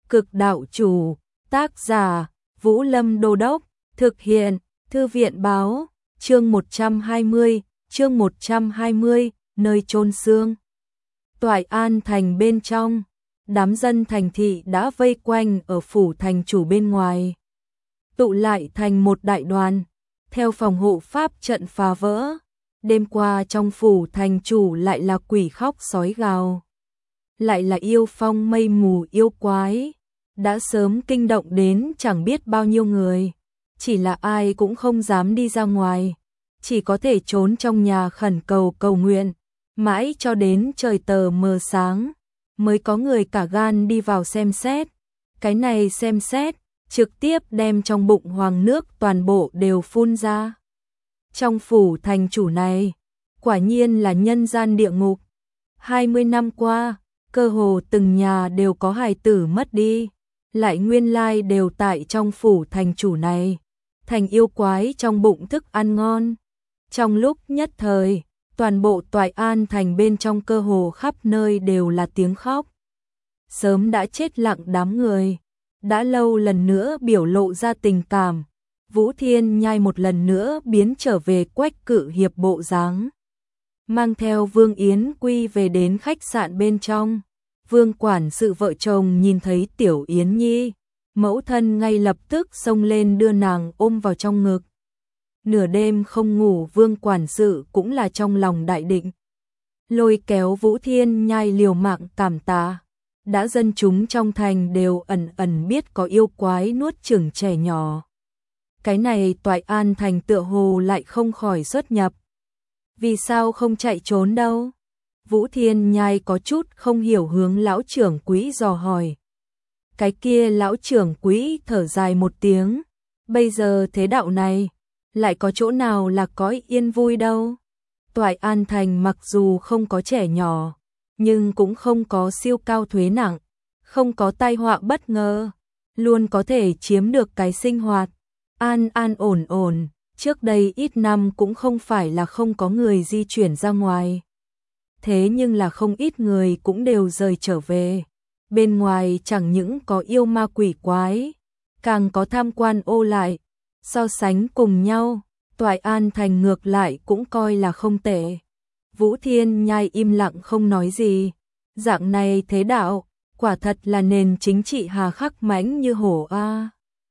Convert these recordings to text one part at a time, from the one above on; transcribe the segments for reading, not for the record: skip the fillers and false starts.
Cực đạo chủ, tác giả, Vũ Lâm Đô Đốc, thực hiện, Thư viện báo, chương 120, nơi chôn xương. Toại An thành bên trong, đám dân thành thị đã vây quanh ở phủ thành chủ bên ngoài. Tụ lại thành một đại đoàn, theo phòng hộ pháp trận phá vỡ. Đêm qua trong phủ thành chủ lại là quỷ khóc sói gào. Lại là yêu phong mây mù yêu quái. Đã sớm kinh động đến chẳng biết bao nhiêu người. Chỉ là ai cũng không dám đi ra ngoài. Chỉ có thể trốn trong nhà khẩn cầu cầu nguyện. Mãi cho đến trời tờ mờ sáng. Mới có người cả gan đi vào xem xét. Cái này xem xét, trực tiếp đem trong bụng hoàng nước toàn bộ đều phun ra. Trong phủ thành chủ này, quả nhiên là nhân gian địa ngục. 20 năm qua, cơ hồ từng nhà đều có hài tử mất đi, lại nguyên lai đều tại trong phủ thành chủ này, thành yêu quái trong bụng thức ăn ngon. Trong lúc nhất thời, toàn bộ Toại An thành bên trong cơ hồ khắp nơi đều là tiếng khóc. Sớm đã chết lặng đám người, đã lâu lần nữa biểu lộ ra tình cảm. Vũ Thiên Nhai một lần nữa biến trở về Quách Cự Hiệp bộ dáng, mang theo Vương Yến Quy về đến khách sạn bên trong. Vương quản sự vợ chồng nhìn thấy Tiểu Yến Nhi, mẫu thân ngay lập tức xông lên đưa nàng ôm vào trong ngực. Nửa đêm không ngủ, Vương quản sự cũng là trong lòng đại định, lôi kéo Vũ Thiên Nhai liều mạng cảm tạ. Đã dân chúng trong thành đều ẩn ẩn biết có yêu quái nuốt chửng trẻ nhỏ. Cái này Toại An thành tựa hồ lại không khỏi xuất nhập. Vì sao không chạy trốn đâu? Vũ Thiên Nhai có chút không hiểu hướng lão trưởng quỹ dò hỏi. Cái kia lão trưởng quỹ thở dài một tiếng. Bây giờ thế đạo này, lại có chỗ nào là có yên vui đâu. Toại An thành mặc dù không có trẻ nhỏ, nhưng cũng không có siêu cao thuế nặng, không có tai họa bất ngờ, luôn có thể chiếm được cái sinh hoạt an an ổn ổn. Trước đây ít năm cũng không phải là không có người di chuyển ra ngoài. Thế nhưng là không ít người cũng đều rời trở về. Bên ngoài chẳng những có yêu ma quỷ quái, càng có tham quan ô lại. So sánh cùng nhau, Toại An thành ngược lại cũng coi là không tệ. Vũ Thiên Nhai im lặng không nói gì. Dạng này thế đạo, quả thật là nền chính trị hà khắc mãnh như hổ a.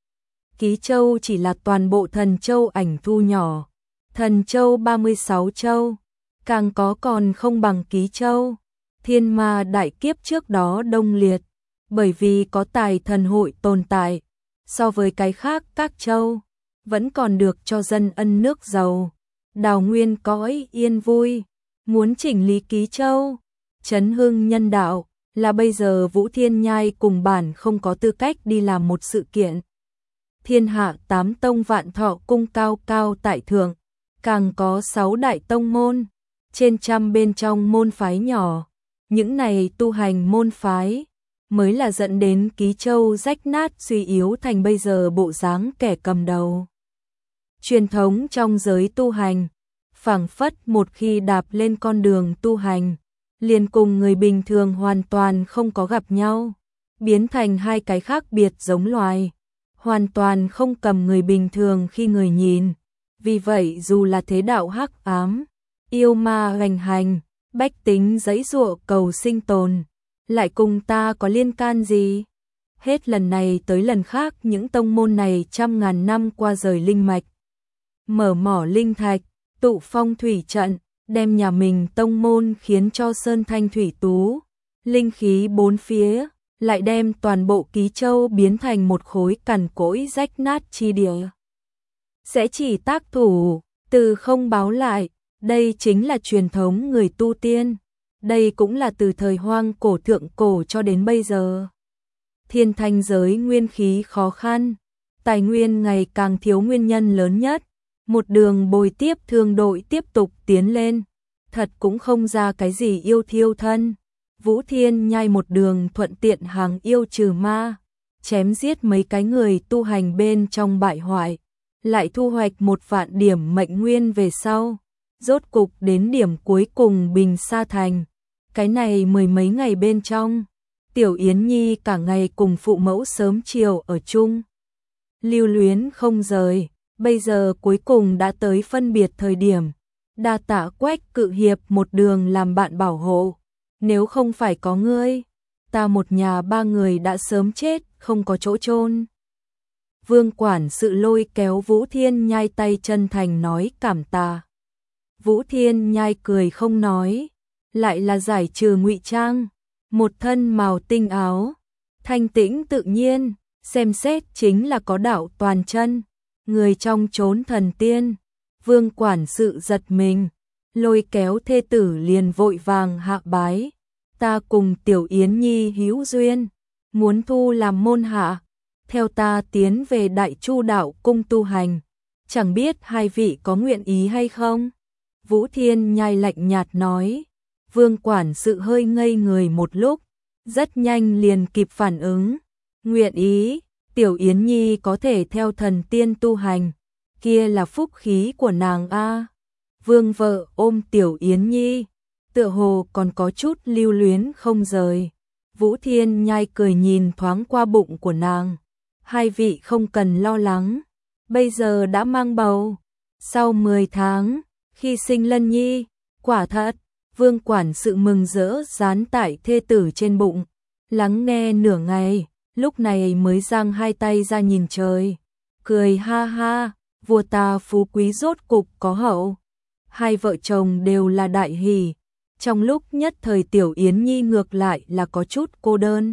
Ký châu chỉ là toàn bộ Thần Châu ảnh thu nhỏ. Thần Châu 36 châu, càng có còn không bằng Ký châu. Thiên ma đại kiếp trước đó đông liệt, bởi vì có tài thần hội tồn tại. So với cái khác các châu, vẫn còn được cho dân ân nước giàu. Đào nguyên cõi yên vui, muốn chỉnh lý Ký châu, chấn hưng nhân đạo, là bây giờ Vũ Thiên Nhai cùng bản không có tư cách đi làm một sự kiện. Thiên hạ 8 tông Vạn Thọ cung cao cao tại thượng, càng có 6 đại tông môn, trên trăm bên trong môn phái nhỏ. Những này tu hành môn phái mới là dẫn đến Ký châu rách nát suy yếu thành bây giờ bộ dáng kẻ cầm đầu. Truyền thống trong giới tu hành, phảng phất một khi đạp lên con đường tu hành, liền cùng người bình thường hoàn toàn không có gặp nhau, biến thành hai cái khác biệt giống loài, hoàn toàn không cầm người bình thường khi người nhìn. Vì vậy dù là thế đạo hắc ám, yêu ma hoành hành, bách tính giãy giụa cầu sinh tồn, lại cùng ta có liên can gì? Hết lần này tới lần khác những tông môn này trăm ngàn năm qua rời linh mạch, mở mỏ linh thạch, tụ phong thủy trận, đem nhà mình tông môn khiến cho sơn thanh thủy tú, linh khí bốn phía, lại đem toàn bộ Ký châu biến thành một khối cằn cỗi rách nát chi địa. Sẽ chỉ tác thủ, từ không báo lại, đây chính là truyền thống người tu tiên. Đây cũng là từ thời hoang cổ thượng cổ cho đến bây giờ. Thiên thanh giới nguyên khí khó khăn, tài nguyên ngày càng thiếu nguyên nhân lớn nhất. Một đường bồi tiếp thương đội tiếp tục tiến lên, thật cũng không ra cái gì yêu thiêu thân. Vũ Thiên Nhai một đường thuận tiện hàng yêu trừ ma, chém giết mấy cái người tu hành bên trong bại hoại, lại thu hoạch 1 vạn điểm mệnh nguyên về sau, rốt cục đến điểm cuối cùng Bình Sa thành. Cái này 10 mấy ngày bên trong, Tiểu Yến Nhi cả ngày cùng phụ mẫu sớm chiều ở chung, lưu luyến không rời, bây giờ cuối cùng đã tới phân biệt thời điểm. Đa tạ Quách cự hiệp một đường làm bạn bảo hộ, nếu không phải có ngươi, ta một nhà ba người đã sớm chết, không có chỗ chôn. Vương quản sự lôi kéo Vũ Thiên Nhai tay chân thành nói cảm tạ. Vũ Thiên Nhai cười không nói, lại là giải trừ ngụy trang, một thân màu tinh áo, thanh tĩnh tự nhiên, xem xét chính là có đạo toàn chân, người trong chốn thần tiên. Vương quản sự giật mình, lôi kéo thê tử liền vội vàng hạ bái. Ta cùng Tiểu Yến Nhi hữu duyên, muốn thu làm môn hạ, theo ta tiến về Đại Chu đạo cung tu hành, chẳng biết hai vị có nguyện ý hay không? Vũ Thiên Nhai lạnh nhạt nói. Vương quản sự hơi ngây người một lúc, rất nhanh liền kịp phản ứng. Nguyện ý, Tiểu Yến Nhi có thể theo thần tiên tu hành, kia là phúc khí của nàng a. Vương vợ ôm Tiểu Yến Nhi, tựa hồ còn có chút lưu luyến không rời. Vũ Thiên Nhai cười nhìn thoáng qua bụng của nàng. Hai vị không cần lo lắng, bây giờ đã mang bầu. Sau 10 tháng, khi sinh Lân Nhi, quả thật, Vương quản sự mừng rỡ dán tại thê tử trên bụng, lắng nghe nửa ngày, lúc này mới giang hai tay ra nhìn trời, cười ha ha, vua ta phú quý rốt cục có hậu. Hai vợ chồng đều là đại hỷ, trong lúc nhất thời Tiểu Yến Nhi ngược lại là có chút cô đơn.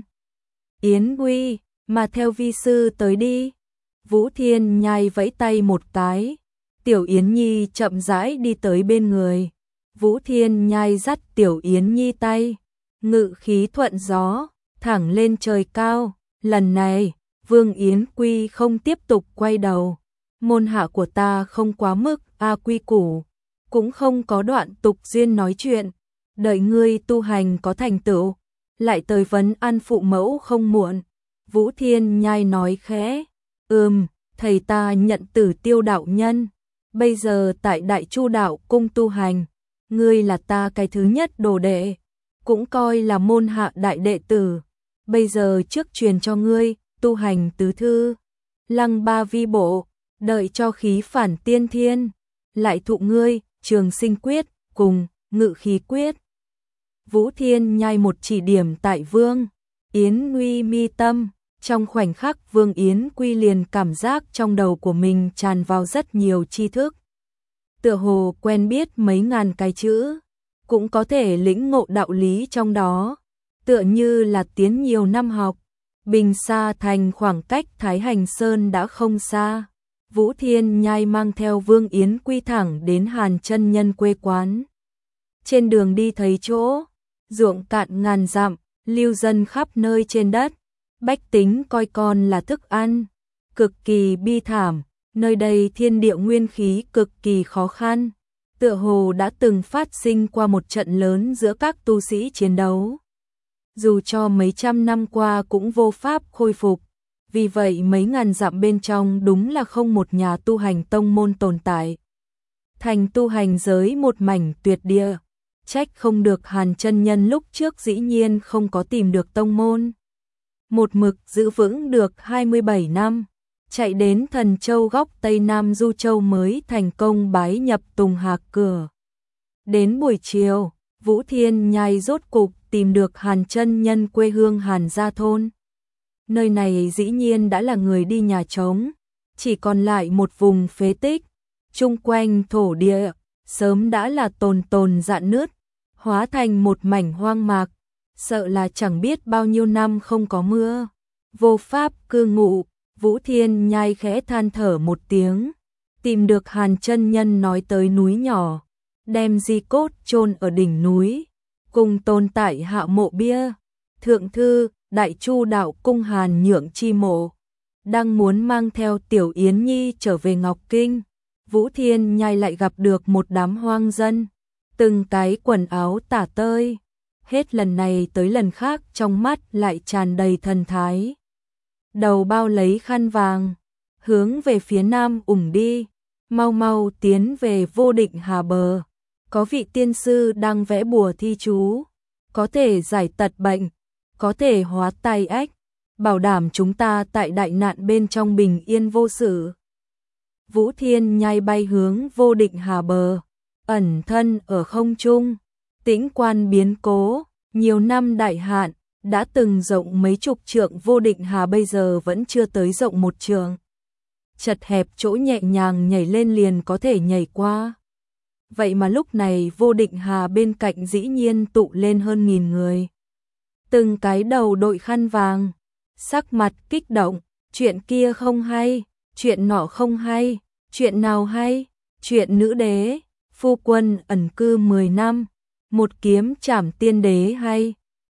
Yến Quy, mà theo vi sư tới đi. Vũ Thiên Nhai vẫy tay một cái, Tiểu Yến Nhi chậm rãi đi tới bên người. Vũ Thiên Nhai dắt Tiểu Yến Nhi tay, ngự khí thuận gió, thẳng lên trời cao. Lần này, Vương Yến Quy không tiếp tục quay đầu. Môn hạ của ta không quá mức quy củ, cũng không có đoạn tục duyên nói chuyện. Đợi ngươi tu hành có thành tựu, lại tới vấn an phụ mẫu không muộn. Vũ Thiên Nhai nói khẽ, thầy ta nhận Tử Tiêu đạo nhân, bây giờ tại Đại Chu đạo cung tu hành, ngươi là ta cái thứ nhất đồ đệ, cũng coi là môn hạ đại đệ tử. Bây giờ trước truyền cho ngươi tu hành tứ thư, Lăng Ba Vi Bộ, đợi cho khí phản tiên thiên, lại thụ ngươi Trường Sinh Quyết cùng Ngự Khí Quyết. Vũ Thiên Nhai một chỉ điểm tại Vương Yến Quy mi tâm, trong khoảnh khắc Vương Yến Quy liền cảm giác trong đầu của mình tràn vào rất nhiều tri thức. Tựa hồ quen biết mấy ngàn cái chữ, cũng có thể lĩnh ngộ đạo lý trong đó, tựa như là tiến nhiều năm học. Bình Sa Thành khoảng cách Thái Hành Sơn đã không xa. Vũ Thiên Nhai mang theo Vương Yến Quy thẳng đến Hàn chân nhân quê quán. Trên đường đi thấy chỗ ruộng cạn ngàn dặm, lưu dân khắp nơi trên đất, bách tính coi con là thức ăn, cực kỳ bi thảm. Nơi đây thiên địa nguyên khí cực kỳ khó khăn, tựa hồ đã từng phát sinh qua một trận lớn giữa các tu sĩ chiến đấu. Dù cho mấy trăm năm qua cũng vô pháp khôi phục, vì vậy mấy ngàn dặm bên trong đúng là không một nhà tu hành tông môn tồn tại. Thành tu hành giới một mảnh tuyệt địa, trách không được Hàn chân nhân lúc trước dĩ nhiên không có tìm được tông môn. Một mực giữ vững được 27 năm. Chạy đến Thần Châu góc Tây Nam Du Châu mới thành công bái nhập Tùng Hạc cửa. Đến buổi chiều, Vũ Thiên Nhai rốt cục tìm được Hàn chân nhân quê hương Hàn Gia Thôn. Nơi này dĩ nhiên đã là người đi nhà trống, chỉ còn lại một vùng phế tích, chung quanh thổ địa, sớm đã là tồn rạn nứt, hóa thành một mảnh hoang mạc, sợ là chẳng biết bao nhiêu năm không có mưa, vô pháp cư ngụ. Vũ Thiên Nhai khẽ than thở một tiếng, tìm được Hàn chân nhân nói tới núi nhỏ, đem di cốt chôn ở đỉnh núi, cùng tồn tại hạ mộ bia, thượng thư, Đại Chu đạo cung Hàn Nhượng chi mộ, đang muốn mang theo Tiểu Yến Nhi trở về Ngọc Kinh. Vũ Thiên Nhai lại gặp được một đám hoang dân, từng cái quần áo tả tơi, hết lần này tới lần khác trong mắt lại tràn đầy thần thái. Đầu bao lấy khăn vàng, hướng về phía nam đi, mau mau tiến về Vô Định Hà bờ. Có vị tiên sư đang vẽ bùa thi chú, có thể giải tật bệnh, có thể hóa tai ách, bảo đảm chúng ta tại đại nạn bên trong bình yên vô sự. Vũ Thiên Nhai bay hướng Vô Định Hà bờ, ẩn thân ở không trung, tĩnh quan biến cố, nhiều năm đại hạn, đã từng rộng mấy chục trượng Vô Định Hà bây giờ vẫn chưa tới rộng một trượng. Chật hẹp chỗ nhẹ nhàng nhảy lên liền có thể nhảy qua. Vậy mà lúc này Vô Định Hà bên cạnh dĩ nhiên tụ lên hơn 1000 người. Từng cái đầu đội khăn vàng, sắc mặt kích động, chuyện kia không hay, chuyện nọ không hay, chuyện nào hay, chuyện nữ đế, phu quân ẩn cư 10 năm, một kiếm trảm tiên đế hay,